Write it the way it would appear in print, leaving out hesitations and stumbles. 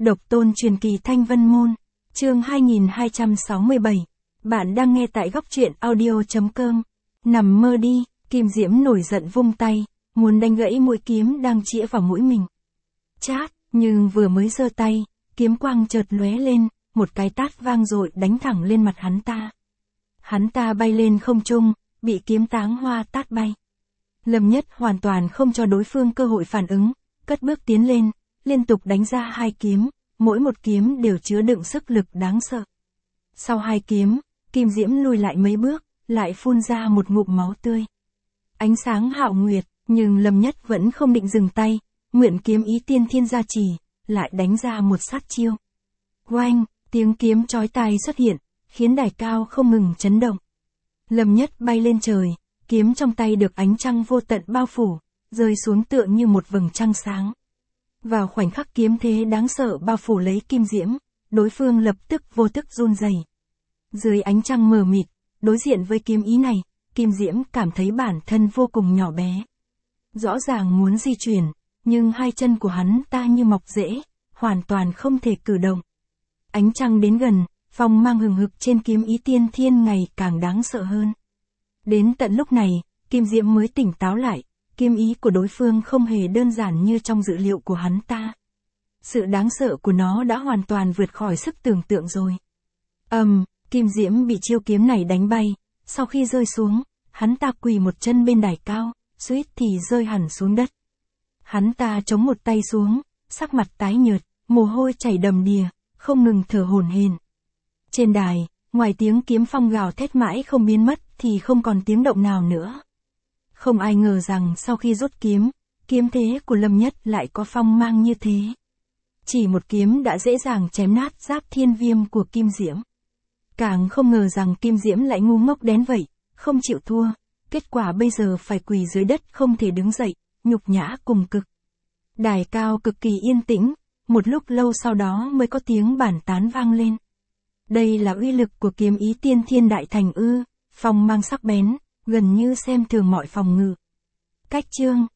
Độc tôn truyền kỳ Thanh Vân Môn, chương 2267. Bạn đang nghe tại góc truyện audio.com. Nằm mơ đi, Kim Diễm nổi giận vung tay, muốn đánh gãy mũi kiếm đang chĩa vào mũi mình. Chát, nhưng vừa mới giơ tay, kiếm quang chợt lóe lên, một cái tát vang dội đánh thẳng lên mặt hắn ta. Hắn ta bay lên không trung, bị kiếm táng hoa tát bay. Lâm Nhất hoàn toàn không cho đối phương cơ hội phản ứng, cất bước tiến lên, liên tục đánh ra hai kiếm, mỗi một kiếm đều chứa đựng sức lực đáng sợ. Sau hai kiếm, Kim Diễm lùi lại mấy bước, lại phun ra một ngụm máu tươi. Ánh sáng hạo nguyệt, nhưng Lâm Nhất vẫn không định dừng tay, mượn kiếm ý tiên thiên gia trì, lại đánh ra một sát chiêu. Oanh, tiếng kiếm chói tai xuất hiện, khiến đài cao không ngừng chấn động. Lâm Nhất bay lên trời, kiếm trong tay được ánh trăng vô tận bao phủ, rơi xuống tựa như một vầng trăng sáng. Vào khoảnh khắc kiếm thế đáng sợ bao phủ lấy Kim Diễm, đối phương lập tức vô thức run rẩy. Dưới ánh trăng mờ mịt, đối diện với kiếm ý này, Kim Diễm cảm thấy bản thân vô cùng nhỏ bé. Rõ ràng muốn di chuyển, nhưng hai chân của hắn ta như mọc rễ, hoàn toàn không thể cử động. Ánh trăng đến gần, phong mang hừng hực trên kiếm ý tiên thiên ngày càng đáng sợ hơn. Đến tận lúc này, Kim Diễm mới tỉnh táo lại, kiếm ý của đối phương không hề đơn giản như trong dự liệu của hắn ta. Sự đáng sợ của nó đã hoàn toàn vượt khỏi sức tưởng tượng rồi. Kim Diễm bị chiêu kiếm này đánh bay, sau khi rơi xuống, hắn ta quỳ một chân bên đài cao, suýt thì rơi hẳn xuống đất. Hắn ta chống một tay xuống, sắc mặt tái nhợt, mồ hôi chảy đầm đìa, không ngừng thở hổn hển. Trên đài, ngoài tiếng kiếm phong gào thét mãi không biến mất thì không còn tiếng động nào nữa. Không ai ngờ rằng sau khi rút kiếm, kiếm thế của Lâm Nhất lại có phong mang như thế. Chỉ một kiếm đã dễ dàng chém nát giáp thiên viêm của Kim Diễm. Càng không ngờ rằng Kim Diễm lại ngu ngốc đến vậy, không chịu thua, kết quả bây giờ phải quỳ dưới đất không thể đứng dậy, nhục nhã cùng cực. Đài cao cực kỳ yên tĩnh, một lúc lâu sau đó mới có tiếng bàn tán vang lên. Đây là uy lực của kiếm ý tiên thiên đại thành ư, phong mang sắc bén, gần như xem thường mọi phòng ngự. Cách chương,